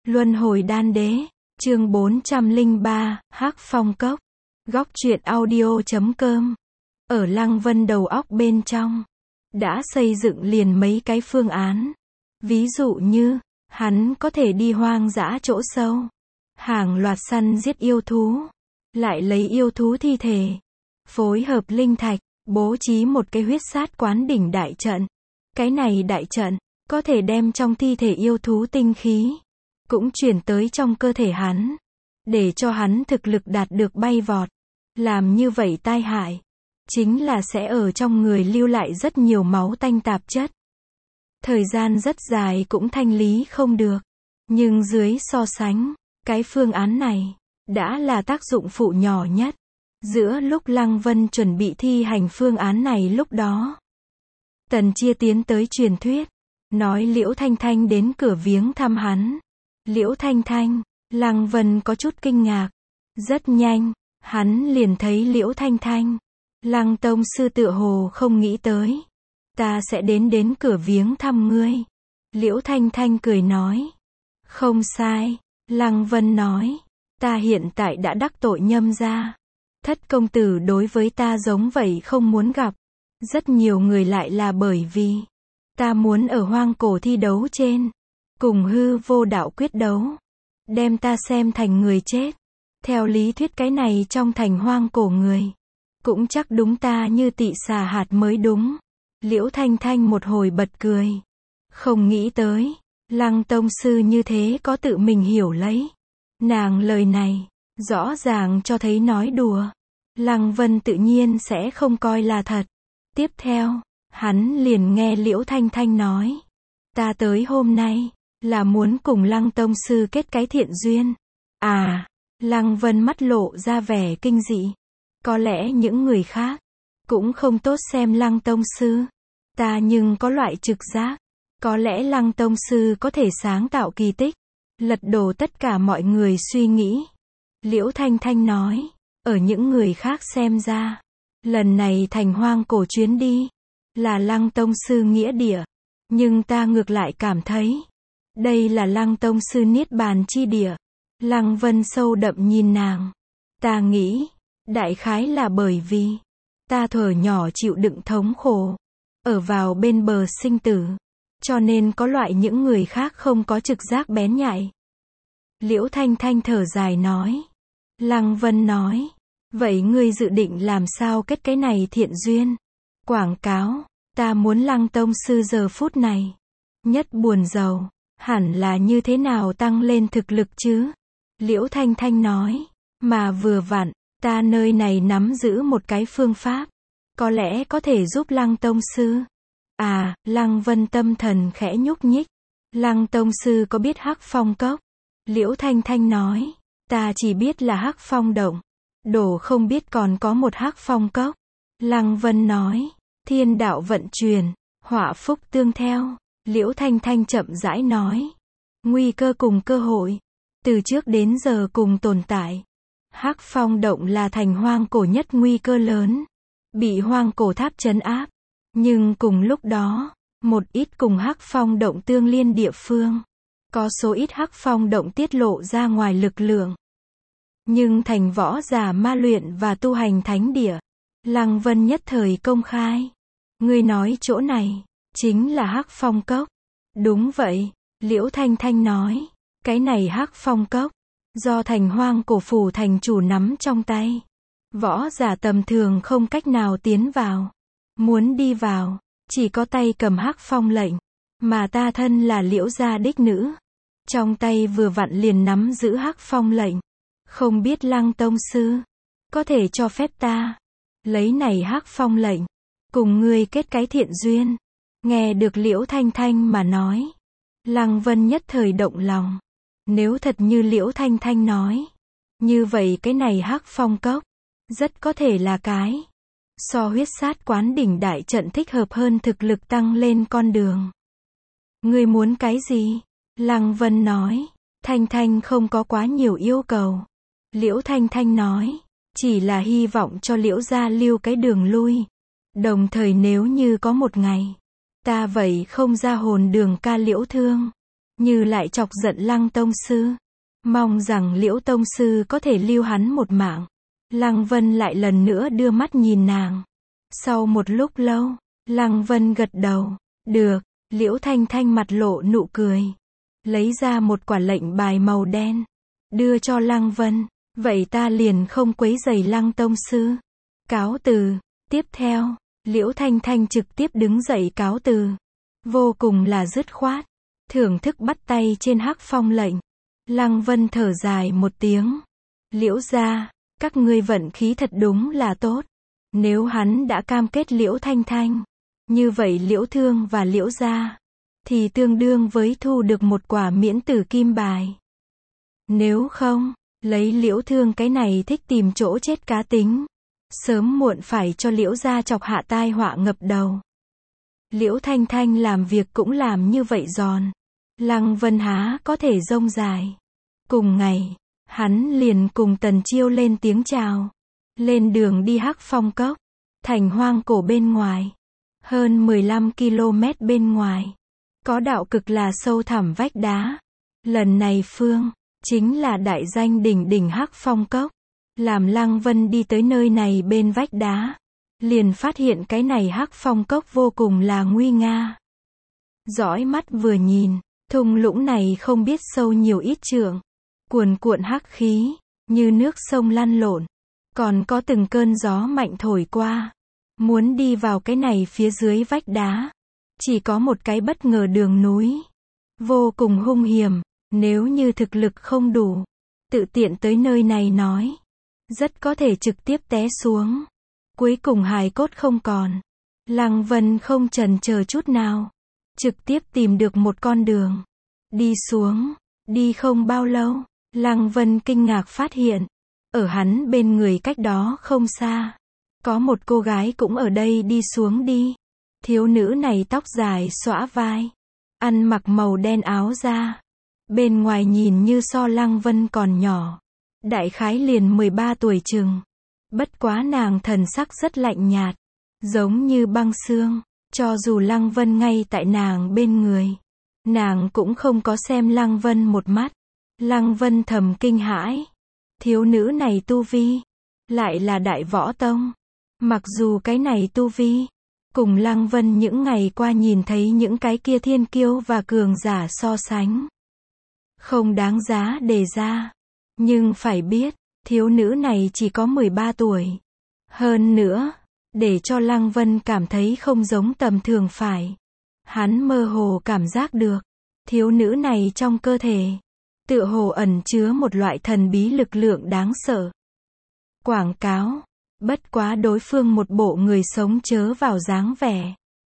Luân hồi đan đế, chương 403, Hắc Phong Cốc. Góc truyện audio.com. Ở Lăng Vân đầu óc bên trong, đã xây dựng liền mấy cái phương án. Ví dụ như, hắn có thể đi hoang dã chỗ sâu, hàng loạt săn giết yêu thú, lại lấy yêu thú thi thể, phối hợp linh thạch, bố trí một cái huyết sát quán đỉnh đại trận. Cái này đại trận, có thể đem trong thi thể yêu thú tinh khí, cũng chuyển tới trong cơ thể hắn, để cho hắn thực lực đạt được bay vọt. Làm như vậy tai hại, chính là sẽ ở trong người lưu lại rất nhiều máu tanh tạp chất. Thời gian rất dài cũng thanh lý không được. Nhưng dưới so sánh, cái phương án này, đã là tác dụng phụ nhỏ nhất. Giữa lúc Lăng Vân chuẩn bị thi hành phương án này lúc đó, Tần Chia tiến tới truyền thuyết, nói Liễu Thanh Thanh đến cửa viếng thăm hắn. Liễu Thanh Thanh, Lăng Vân có chút kinh ngạc. Rất nhanh, hắn liền thấy Liễu Thanh Thanh. Lăng Tông sư tựa hồ không nghĩ tới, ta sẽ đến cửa viếng thăm ngươi. Liễu Thanh Thanh cười nói. Không sai, Lăng Vân nói, ta hiện tại đã đắc tội Nhâm gia. Thất công tử đối với ta giống vậy không muốn gặp. Rất nhiều người lại là bởi vì ta muốn ở hoang cổ thi đấu trên, cùng hư vô đạo quyết đấu, đem ta xem thành người chết. Theo lý thuyết cái này trong thành hoang cổ người, cũng chắc đúng ta như tị xà hạt mới đúng. Liễu Thanh Thanh một hồi bật cười. Không nghĩ tới, Lăng Tông sư như thế có tự mình hiểu lấy. Nàng lời này, rõ ràng cho thấy nói đùa. Lăng Vân tự nhiên sẽ không coi là thật. Tiếp theo, hắn liền nghe Liễu Thanh Thanh nói. Ta tới hôm nay, là muốn cùng Lăng Tông sư kết cái thiện duyên. À, Lăng Vân mắt lộ ra vẻ kinh dị. Có lẽ những người khác, cũng không tốt xem Lăng Tông sư. Ta nhưng có loại trực giác. Có lẽ Lăng Tông sư có thể sáng tạo kỳ tích, lật đổ tất cả mọi người suy nghĩ. Liễu Thanh Thanh nói, ở những người khác xem ra, lần này thành hoang cổ chuyến đi, là Lăng Tông sư nghĩa địa. Nhưng ta ngược lại cảm thấy, đây là Lăng Tông sư niết bàn chi địa. Lăng Vân sâu đậm nhìn nàng. Ta nghĩ, đại khái là bởi vì, ta thuở nhỏ chịu đựng thống khổ, ở vào bên bờ sinh tử, cho nên có loại những người khác không có trực giác bén nhạy. Liễu Thanh Thanh thở dài nói. Lăng Vân nói, vậy ngươi dự định làm sao kết cái này thiện duyên? Quảng cáo, ta muốn Lăng Tông sư giờ phút này, nhất buồn giàu, hẳn là như thế nào tăng lên thực lực chứ? Liễu Thanh Thanh nói, mà vừa vặn, ta nơi này nắm giữ một cái phương pháp, có lẽ có thể giúp Lăng Tông sư. À, Lăng Vân tâm thần khẽ nhúc nhích. Lăng Tông sư có biết Hắc Phong Cốc? Liễu Thanh Thanh nói, ta chỉ biết là Hắc Phong Động, đổ không biết còn có một Hắc Phong Cốc. Lăng Vân nói, thiên đạo vận chuyển, họa phúc tương theo. Liễu Thanh Thanh chậm rãi nói, nguy cơ cùng cơ hội, từ trước đến giờ cùng tồn tại. Hắc Phong Động là thành hoang cổ nhất nguy cơ lớn, bị hoang cổ tháp trấn áp. Nhưng cùng lúc đó, một ít cùng Hắc Phong Động tương liên địa phương, có số ít Hắc Phong Động tiết lộ ra ngoài lực lượng. Nhưng thành võ giả ma luyện và tu hành thánh địa, Lăng Vân nhất thời công khai. Ngươi nói chỗ này, chính là Hắc Phong Cốc. Đúng vậy, Liễu Thanh Thanh nói, cái này Hắc Phong Cốc, do thành hoang cổ phủ thành chủ nắm trong tay. Võ giả tầm thường không cách nào tiến vào. Muốn đi vào, chỉ có tay cầm Hắc Phong lệnh. Mà ta thân là Liễu gia đích nữ, trong tay vừa vặn liền nắm giữ Hắc Phong lệnh. Không biết Lăng Tông sư, có thể cho phép ta lấy này Hắc Phong lệnh, cùng ngươi kết cái thiện duyên. Nghe được Liễu Thanh Thanh mà nói, Lăng Vân nhất thời động lòng. Nếu thật như Liễu Thanh Thanh nói, như vậy cái này Hắc Phong Cốc, rất có thể là cái so huyết sát quán đỉnh đại trận thích hợp hơn thực lực tăng lên con đường. Ngươi muốn cái gì? Lăng Vân nói. Thanh Thanh không có quá nhiều yêu cầu. Liễu Thanh Thanh nói, chỉ là hy vọng cho Liễu gia lưu cái đường lui. Đồng thời nếu như có một ngày, ta vậy không ra hồn đường ca Liễu Thương, như lại chọc giận Lăng tông sư. Mong rằng Liễu tông sư có thể lưu hắn một mạng. Lăng Vân lại lần nữa đưa mắt nhìn nàng. Sau một lúc lâu, Lăng Vân gật đầu. Được, Liễu Thanh Thanh mặt lộ nụ cười. Lấy ra một quả lệnh bài màu đen. Đưa cho Lăng Vân. Vậy ta liền không quấy rầy Lăng tông sư. Cáo từ. Tiếp theo, Liễu Thanh Thanh trực tiếp đứng dậy cáo từ. Vô cùng là dứt khoát. Thưởng thức bắt tay trên hắc phong lệnh. Lăng Vân thở dài một tiếng. Liễu gia, các ngươi vận khí thật đúng là tốt. Nếu hắn đã cam kết Liễu Thanh Thanh, như vậy Liễu Thương và Liễu gia thì tương đương với thu được một quả miễn tử kim bài. Nếu không, lấy Liễu Thương cái này thích tìm chỗ chết cá tính, sớm muộn phải cho Liễu gia chọc hạ tai họa ngập đầu. Liễu Thanh Thanh làm việc cũng làm như vậy giòn. Lăng Vân há có thể rông dài. Cùng ngày, hắn liền cùng Tần Chiêu lên tiếng chào. Lên đường đi Hắc Phong Cốc, thành hoang cổ bên ngoài. Hơn 15 km bên ngoài. Có đạo cực là sâu thẳm vách đá. Lần này phương, chính là đại danh đỉnh đỉnh Hắc Phong Cốc. Làm Lăng Vân đi tới nơi này bên vách đá. Liền phát hiện cái này Hắc Phong Cốc vô cùng là nguy nga. Dõi mắt vừa nhìn, thung lũng này không biết sâu nhiều ít trượng. Cuồn cuộn hắc khí, như nước sông lăn lộn. Còn có từng cơn gió mạnh thổi qua. Muốn đi vào cái này phía dưới vách đá. Chỉ có một cái bất ngờ đường núi. Vô cùng hung hiểm, nếu như thực lực không đủ. Tự tiện tới nơi này nói. Rất có thể trực tiếp té xuống. Cuối cùng hài cốt không còn. Lăng Vân không chần chờ chút nào. Trực tiếp tìm được một con đường. Đi xuống, đi không bao lâu. Lăng Vân kinh ngạc phát hiện. Ở hắn bên người cách đó không xa. Có một cô gái cũng ở đây đi xuống đi. Thiếu nữ này tóc dài xõa vai. Ăn mặc màu đen áo da. Bên ngoài nhìn như so Lăng Vân còn nhỏ. Đại khái liền 13 tuổi chừng. Bất quá nàng thần sắc rất lạnh nhạt. Giống như băng xương. Cho dù Lăng Vân ngay tại nàng bên người. Nàng cũng không có xem Lăng Vân một mắt. Lăng Vân thầm kinh hãi. Thiếu nữ này tu vi. Lại là đại võ tông. Mặc dù cái này tu vi. Cùng Lăng Vân những ngày qua nhìn thấy những cái kia thiên kiêu và cường giả so sánh. Không đáng giá đề ra. Nhưng phải biết. Thiếu nữ này chỉ có 13 tuổi. Hơn nữa. Để cho Lăng Vân cảm thấy không giống tầm thường phải. Hắn mơ hồ cảm giác được. Thiếu nữ này trong cơ thể. Tựa hồ ẩn chứa một loại thần bí lực lượng đáng sợ. Quảng cáo. Bất quá đối phương một bộ người sống chớ vào dáng vẻ.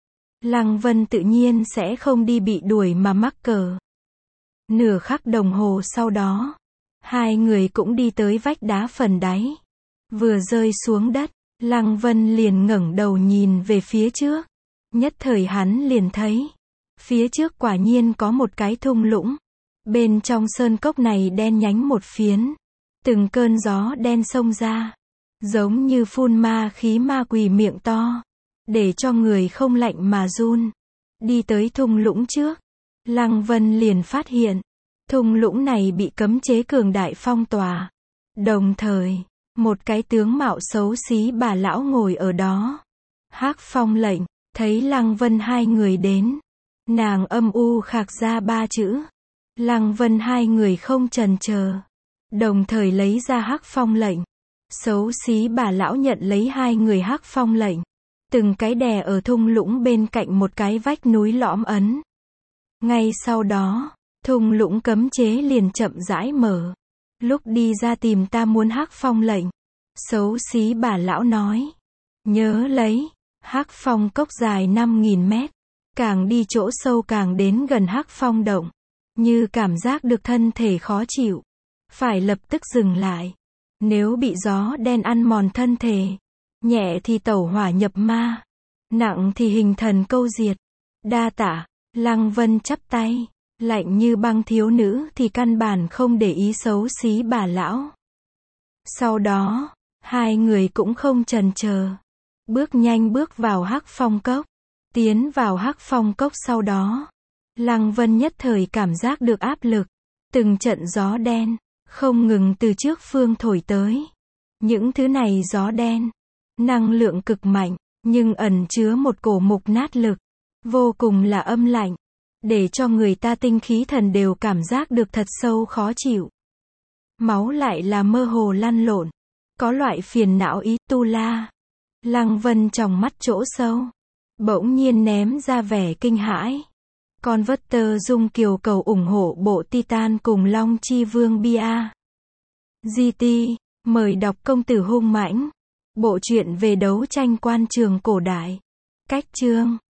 Lăng Vân tự nhiên sẽ không đi bị đuổi mà mắc cờ. Nửa khắc đồng hồ sau đó. Hai người cũng đi tới vách đá phần đáy. Vừa rơi xuống đất. Lăng Vân liền ngẩng đầu nhìn về phía trước. Nhất thời hắn liền thấy. Phía trước quả nhiên có một cái thung lũng. Bên trong sơn cốc này đen nhánh một phiến. Từng cơn gió đen xông ra. Giống như phun ma khí ma quỷ miệng to. Để cho người không lạnh mà run. Đi tới thung lũng trước. Lăng Vân liền phát hiện. Thung lũng này bị cấm chế cường đại phong tỏa. Đồng thời, một cái tướng mạo xấu xí bà lão ngồi ở đó. Hắc Phong lệnh, thấy Lăng Vân hai người đến. Nàng âm u khạc ra 3 chữ. Lăng Vân hai người không chần chờ. Đồng thời lấy ra Hắc Phong lệnh. Xấu xí bà lão nhận lấy hai người Hắc Phong lệnh. Từng cái đè ở thung lũng bên cạnh một cái vách núi lõm ấn. Ngay sau đó, thung lũng cấm chế liền chậm rãi mở. Lúc đi ra tìm ta muốn Hắc Phong lệnh. Xấu xí bà lão nói. Nhớ lấy, Hắc Phong cốc dài 5.000 mét. Càng đi chỗ sâu càng đến gần Hắc Phong động. Như cảm giác được thân thể khó chịu. Phải lập tức dừng lại. Nếu bị gió đen ăn mòn thân thể. Nhẹ thì tẩu hỏa nhập ma. Nặng thì hình thần câu diệt. Đa tạ. Lăng Vân chắp tay. Lạnh như băng thiếu nữ thì căn bản không để ý xấu xí bà lão. Sau đó, hai người cũng không chần chờ. Bước nhanh bước vào Hắc Phong cốc. Tiến vào Hắc Phong cốc sau đó. Lăng Vân nhất thời cảm giác được áp lực. Từng trận gió đen, không ngừng từ trước phương thổi tới. Những thứ này gió đen, năng lượng cực mạnh, nhưng ẩn chứa một cổ mục nát lực. Vô cùng là âm lạnh. Để cho người ta tinh khí thần đều cảm giác được thật sâu khó chịu. Máu lại là mơ hồ lăn lộn. Có loại phiền não ý tu la. Lăng Vân trong mắt chỗ sâu. Bỗng nhiên ném ra vẻ kinh hãi. Converter Dung Kiều cầu ủng hộ bộ Titan cùng Long Chi Vương Bia. GT, mời đọc Công tử hung mãnh. Bộ truyện về đấu tranh quan trường cổ đại. Cách chương